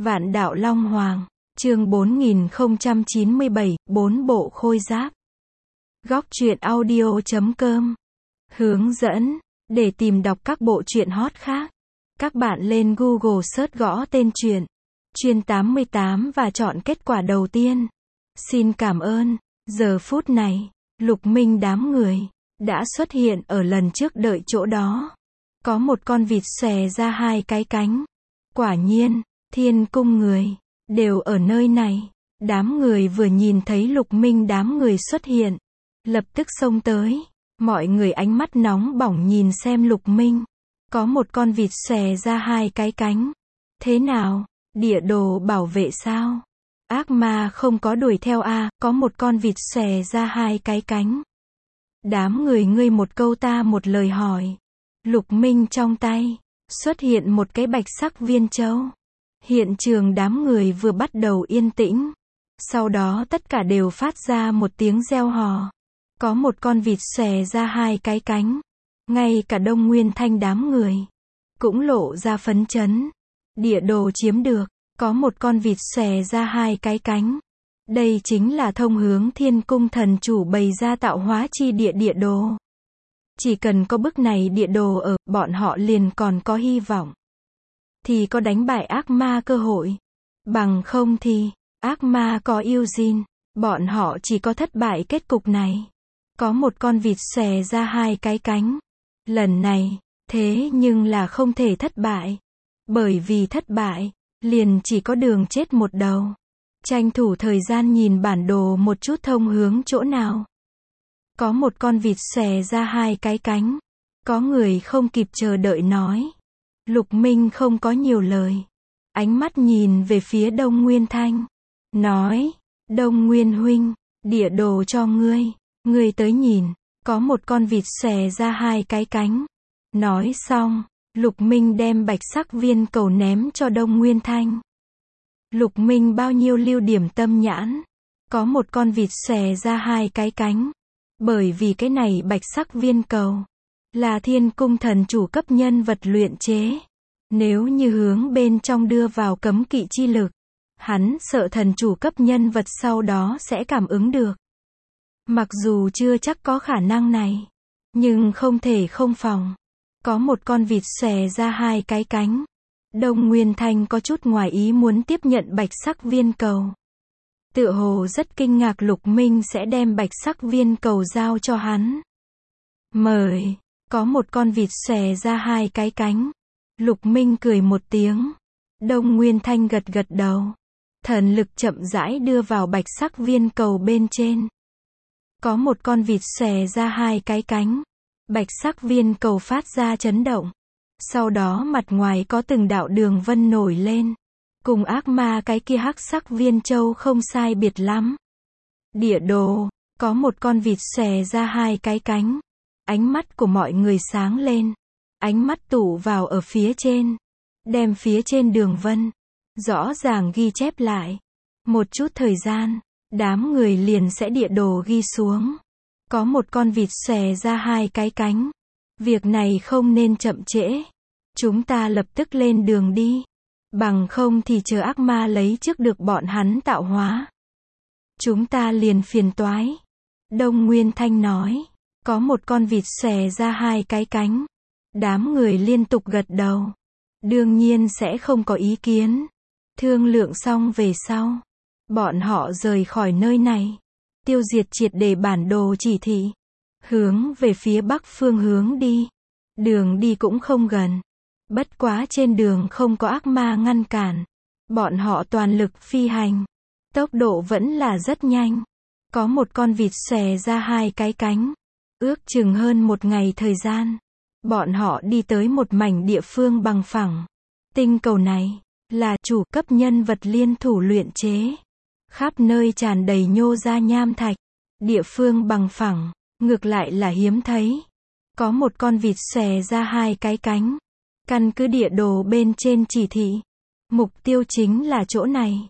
Vạn đạo Long Hoàng, chương 4097, 4 bộ khôi giáp. Góc truyện audio.com. Hướng dẫn, để tìm đọc các bộ truyện hot khác, các bạn lên Google search gõ tên truyện, Chuyên 88 và chọn kết quả đầu tiên. Xin cảm ơn. Giờ phút này, Lục Minh đám người đã xuất hiện ở lần trước đợi chỗ đó. Có một con vịt xòe ra hai cái cánh. Quả nhiên, Thiên Cung người đều ở nơi này. Đám người vừa nhìn thấy Lục Minh đám người xuất hiện, lập tức xông tới. Mọi người ánh mắt nóng bỏng nhìn xem Lục Minh. Có một con vịt xòe ra hai cái cánh. Thế nào? Địa đồ bảo vệ sao? Ác ma không có đuổi theo à? Có một con vịt xòe ra hai cái cánh. Đám người ngươi một câu ta một lời hỏi. Lục Minh trong tay xuất hiện một cái bạch sắc viên châu. Hiện trường đám người vừa bắt đầu yên tĩnh. Sau đó tất cả đều phát ra một tiếng reo hò. Có một con vịt xòe ra hai cái cánh. Ngay cả Đông Nguyên Thanh đám người cũng lộ ra phấn chấn. Địa đồ chiếm được. Có một con vịt xòe ra hai cái cánh. Đây chính là thông hướng Thiên Cung thần chủ bày ra tạo hóa chi địa địa đồ. Chỉ cần có bức này địa đồ ở, bọn họ liền còn có hy vọng. Thì có đánh bại ác ma cơ hội. Bằng không thì, ác ma có yêu Jin, bọn họ chỉ có thất bại kết cục này. Có một con vịt xòe ra hai cái cánh. Lần này, thế nhưng là không thể thất bại. Bởi vì thất bại, liền chỉ có đường chết một đầu. Tranh thủ thời gian nhìn bản đồ một chút thông hướng chỗ nào. Có một con vịt xòe ra hai cái cánh. Có người không kịp chờ đợi nói. Lục Minh không có nhiều lời. Ánh mắt nhìn về phía Đông Nguyên Thanh. Nói, Đông Nguyên huynh, địa đồ cho ngươi. Ngươi tới nhìn, có một con vịt xòe ra hai cái cánh. Nói xong, Lục Minh đem bạch sắc viên cầu ném cho Đông Nguyên Thanh. Lục Minh bao nhiêu lưu điểm tâm nhãn. Có một con vịt xòe ra hai cái cánh. Bởi vì cái này bạch sắc viên cầu là Thiên Cung thần chủ cấp nhân vật luyện chế. Nếu như hướng bên trong đưa vào cấm kỵ chi lực, hắn sợ thần chủ cấp nhân vật sau đó sẽ cảm ứng được. Mặc dù chưa chắc có khả năng này, nhưng không thể không phòng. Có một con vịt xòe ra hai cái cánh. Đông Nguyên Thanh có chút ngoài ý muốn tiếp nhận bạch sắc viên cầu. Tựa hồ rất kinh ngạc Lục Minh sẽ đem bạch sắc viên cầu giao cho hắn. Mời, có một con vịt xòe ra hai cái cánh. Lục Minh cười một tiếng. Đông Nguyên Thanh gật gật đầu. Thần lực chậm rãi đưa vào bạch sắc viên cầu bên trên. Có một con vịt xòe ra hai cái cánh. Bạch sắc viên cầu phát ra chấn động. Sau đó mặt ngoài có từng đạo đường vân nổi lên. Cùng ác ma cái kia hắc sắc viên châu không sai biệt lắm. Địa đồ, có một con vịt xòe ra hai cái cánh. Ánh mắt của mọi người sáng lên. Ánh mắt tụ vào ở phía trên. Đem phía trên đường vân rõ ràng ghi chép lại. Một chút thời gian, đám người liền sẽ địa đồ ghi xuống. Có một con vịt xòe ra hai cái cánh. Việc này không nên chậm trễ. Chúng ta lập tức lên đường đi. Bằng không thì chờ ác ma lấy trước được bọn hắn tạo hóa. Chúng ta liền phiền toái. Đông Nguyên Thanh nói. Có một con vịt xòe ra hai cái cánh. Đám người liên tục gật đầu. Đương nhiên sẽ không có ý kiến. Thương lượng xong về sau, bọn họ rời khỏi nơi này. Tiêu diệt triệt để bản đồ chỉ thị. Hướng về phía bắc phương hướng đi. Đường đi cũng không gần. Bất quá trên đường không có ác ma ngăn cản. Bọn họ toàn lực phi hành. Tốc độ vẫn là rất nhanh. Có một con vịt xòe ra hai cái cánh. Ước chừng hơn một ngày thời gian. Bọn họ đi tới một mảnh địa phương bằng phẳng. Tinh cầu này là chủ cấp nhân vật liên thủ luyện chế. Khắp nơi tràn đầy nhô ra nham thạch. Địa phương bằng phẳng, ngược lại là hiếm thấy. Có một con vịt xòe ra hai cái cánh. Căn cứ địa đồ bên trên chỉ thị. Mục tiêu chính là chỗ này.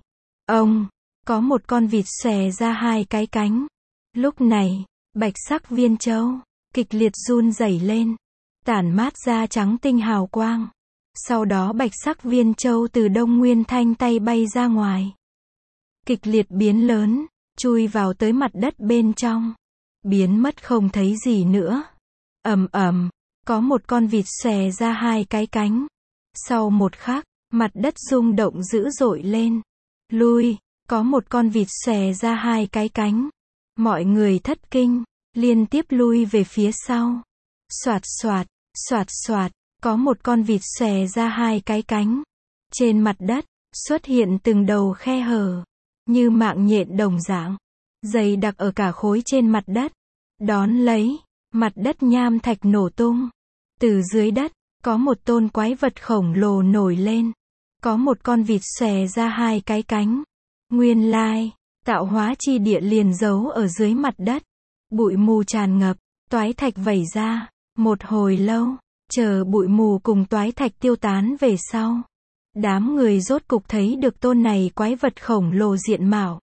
Có một con vịt xòe ra hai cái cánh. Lúc này, bạch sắc viên châu kịch liệt run rẩy lên. Tản mát ra trắng tinh hào quang. Sau đó bạch sắc viên châu từ Đông Nguyên Thanh tay bay ra ngoài. Kịch liệt biến lớn, chui vào tới mặt đất bên trong. Biến mất không thấy gì nữa. Ầm ầm, có một con vịt xòe ra hai cái cánh. Sau một khắc, mặt đất rung động dữ dội lên. Lui, có một con vịt xòe ra hai cái cánh. Mọi người thất kinh, liên tiếp lui về phía sau. Soạt soạt, soạt soạt, có một con vịt xòe ra hai cái cánh. Trên mặt đất, xuất hiện từng đầu khe hở, như mạng nhện đồng dạng, dày đặc ở cả khối trên mặt đất. Đón lấy, mặt đất nham thạch nổ tung. Từ dưới đất, có một tôn quái vật khổng lồ nổi lên. Có một con vịt xòe ra hai cái cánh. Nguyên lai, tạo hóa chi địa liền giấu ở dưới mặt đất. Bụi mù tràn ngập, toái thạch vẩy ra. Một hồi lâu, chờ bụi mù cùng toái thạch tiêu tán về sau. Đám người rốt cục thấy được tôn này quái vật khổng lồ diện mạo.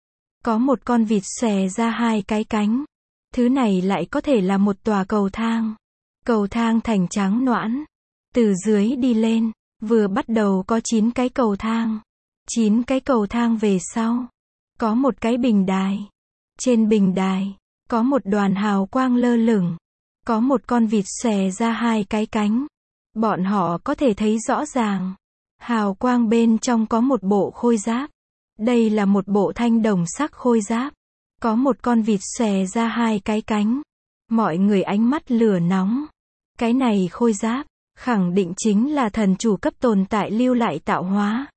Có một con vịt xòe ra hai cái cánh. Thứ này lại có thể là một tòa cầu thang. Cầu thang thành trắng nõn. Từ dưới đi lên, vừa bắt đầu có 9 cái cầu thang. 9 cái cầu thang về sau, có một cái bình đài. Trên bình đài, có một đoàn hào quang lơ lửng. Có một con vịt xòe ra hai cái cánh. Bọn họ có thể thấy rõ ràng. Hào quang bên trong có một bộ khôi giáp. Đây là một bộ thanh đồng sắc khôi giáp. Có một con vịt xòe ra hai cái cánh. Mọi người ánh mắt lửa nóng. Cái này khôi giáp, khẳng định chính là thần chủ cấp tồn tại lưu lại tạo hóa.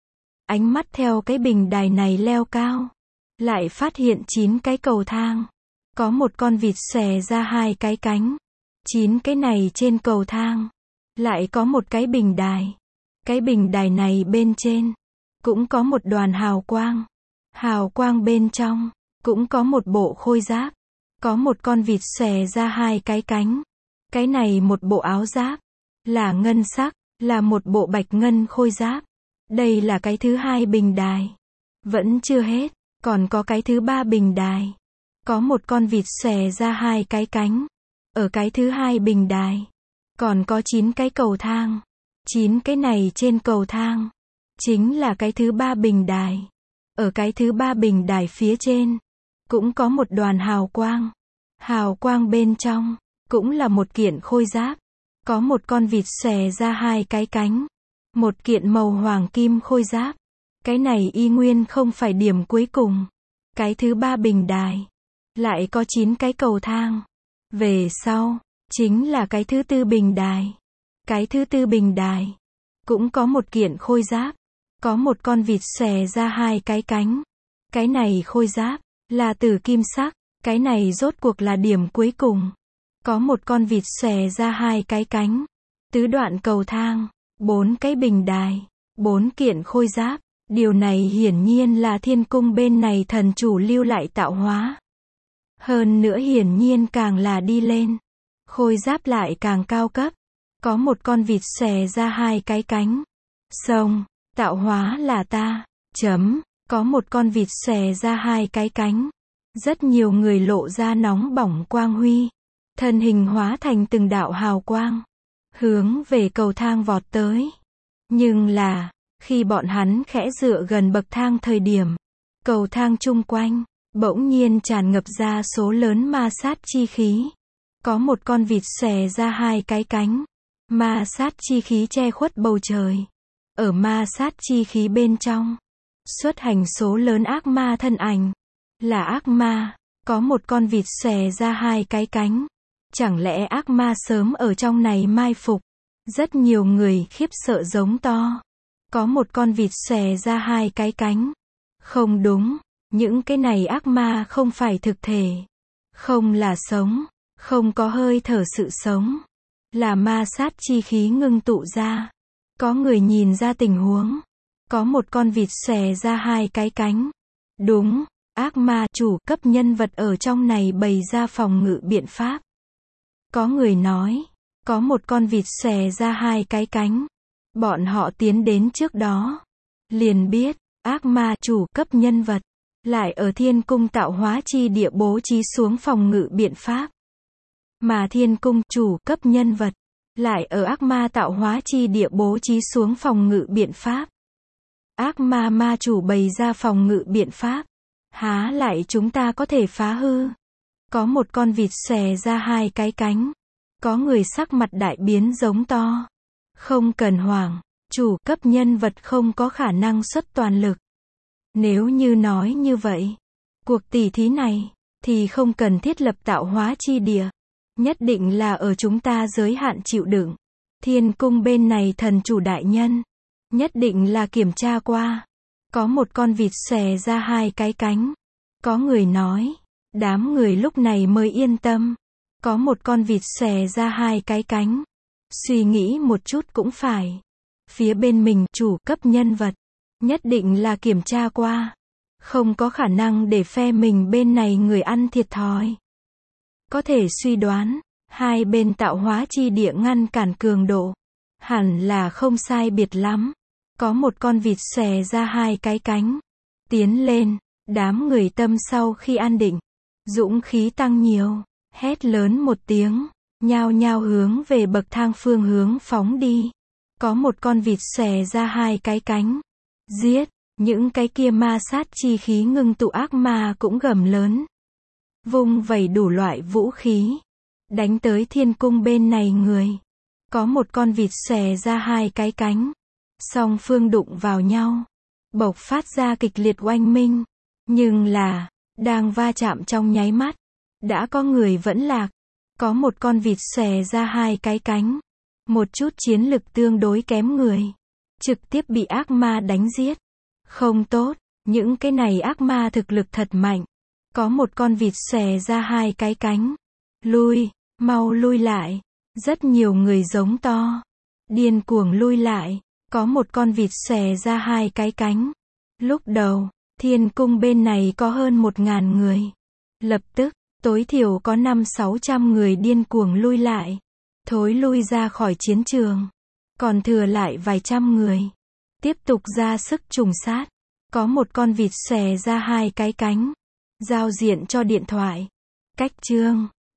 Ánh mắt theo cái bình đài này leo cao. Lại phát hiện 9 cái cầu thang. Có một con vịt xòe ra hai cái cánh. 9 cái này trên cầu thang. Lại có một cái bình đài. Cái bình đài này bên trên, cũng có một đoàn hào quang. Hào quang bên trong, cũng có một bộ khôi giáp. Có một con vịt xòe ra hai cái cánh. Cái này một bộ áo giáp. Là ngân sắc, là một bộ bạch ngân khôi giáp. Đây là cái thứ hai bình đài. Vẫn chưa hết, còn có cái thứ ba bình đài. Có một con vịt xòe ra hai cái cánh. Ở cái thứ hai bình đài, còn có 9 cái cầu thang. 9 cái này trên cầu thang, chính là cái thứ ba bình đài. Ở cái thứ ba bình đài phía trên, cũng có một đoàn hào quang. Hào quang bên trong, cũng là một kiện khôi giáp. Có một con vịt xòe ra hai cái cánh. Một kiện màu hoàng kim khôi giáp. Cái này y nguyên không phải điểm cuối cùng. Cái thứ ba bình đài, lại có 9 cái cầu thang. Về sau, chính là cái thứ tư bình đài. Cái thứ tư bình đài, cũng có một kiện khôi giáp. Có một con vịt xòe ra hai cái cánh. Cái này khôi giáp, là từ kim sắc. Cái này rốt cuộc là điểm cuối cùng. Có một con vịt xòe ra hai cái cánh. Tứ đoạn cầu thang, 4 cái bình đài, 4 kiện khôi giáp. Điều này hiển nhiên là thiên cung bên này thần chủ lưu lại tạo hóa. Hơn nữa hiển nhiên càng là đi lên, khôi giáp lại càng cao cấp. Có một con vịt xòe ra hai cái cánh. Xong, tạo hóa là ta. Có một con vịt xòe ra hai cái cánh. Rất nhiều người lộ ra nóng bỏng quang huy. Thân hình hóa thành từng đạo hào quang. Hướng về cầu thang vọt tới. Nhưng là, khi bọn hắn khẽ dựa gần bậc thang thời điểm, cầu thang chung quanh, bỗng nhiên tràn ngập ra số lớn ma sát chi khí. Có một con vịt xòe ra hai cái cánh. Ma sát chi khí che khuất bầu trời. Ở ma sát chi khí bên trong, xuất hành số lớn ác ma thân ảnh. Là ác ma. Có một con vịt xòe ra hai cái cánh. Chẳng lẽ ác ma sớm ở trong này mai phục? Rất nhiều người khiếp sợ giống to. Có một con vịt xòe ra hai cái cánh. Không đúng, những cái này ác ma không phải thực thể. Không là sống, không có hơi thở sự sống. Là ma sát chi khí ngưng tụ ra. Có người nhìn ra tình huống. Có một con vịt xòe ra hai cái cánh. Đúng, ác ma chủ cấp nhân vật ở trong này bày ra phòng ngự biện pháp. Có người nói, có một con vịt xòe ra hai cái cánh. Bọn họ tiến đến trước đó, liền biết, ác ma chủ cấp nhân vật, lại ở thiên cung tạo hóa chi địa bố trí xuống phòng ngự biện pháp. Mà thiên cung chủ cấp nhân vật, lại ở ác ma tạo hóa chi địa bố trí xuống phòng ngự biện pháp. Ác ma ma chủ bày ra phòng ngự biện pháp. Há lại chúng ta có thể phá hư. Có một con vịt xòe ra hai cái cánh. Có người sắc mặt đại biến giống to. Không cần hoảng, chủ cấp nhân vật không có khả năng xuất toàn lực. Nếu như nói như vậy, cuộc tỉ thí này, thì không cần thiết lập tạo hóa chi địa. Nhất định là ở chúng ta giới hạn chịu đựng. Thiên cung bên này thần chủ đại nhân. Nhất định là kiểm tra qua. Có một con vịt xòe ra hai cái cánh. Có người nói. Đám người lúc này mới yên tâm. Có một con vịt xòe ra hai cái cánh. Suy nghĩ một chút cũng phải. Phía bên mình chủ cấp nhân vật. Nhất định là kiểm tra qua. Không có khả năng để phe mình bên này người ăn thiệt thòi. Có thể suy đoán. Hai bên tạo hóa chi địa ngăn cản cường độ. Hẳn là không sai biệt lắm. Có một con vịt xòe ra hai cái cánh. Tiến lên. Đám người tâm sau khi an định. Dũng khí tăng nhiều. Hét lớn một tiếng. Nhao nhao hướng về bậc thang phương hướng phóng đi. Có một con vịt xòe ra hai cái cánh. Giết. Những cái kia ma sát chi khí ngưng tụ ác ma cũng gầm lớn. Vung vẩy đủ loại vũ khí. Đánh tới thiên cung bên này người. Có một con vịt xòe ra hai cái cánh. Song phương đụng vào nhau. Bộc phát ra kịch liệt oanh minh. Nhưng là, đang va chạm trong nháy mắt. Đã có người vẫn lạc. Có một con vịt xòe ra hai cái cánh. Một chút chiến lực tương đối kém người. Trực tiếp bị ác ma đánh giết. Không tốt, những cái này ác ma thực lực thật mạnh. Có một con vịt xòe ra hai cái cánh. Lui, mau lui lại. Rất nhiều người giống to. Điên cuồng lui lại. Có một con vịt xòe ra hai cái cánh. Lúc đầu, thiên cung bên này có hơn 1000 người. Lập tức, tối thiểu có 500-600 người điên cuồng lui lại. Thối lui ra khỏi chiến trường. Còn thừa lại vài trăm người. Tiếp tục ra sức trùng sát. Có một con vịt xòe ra hai cái cánh. Giao diện cho điện thoại. Cách chương.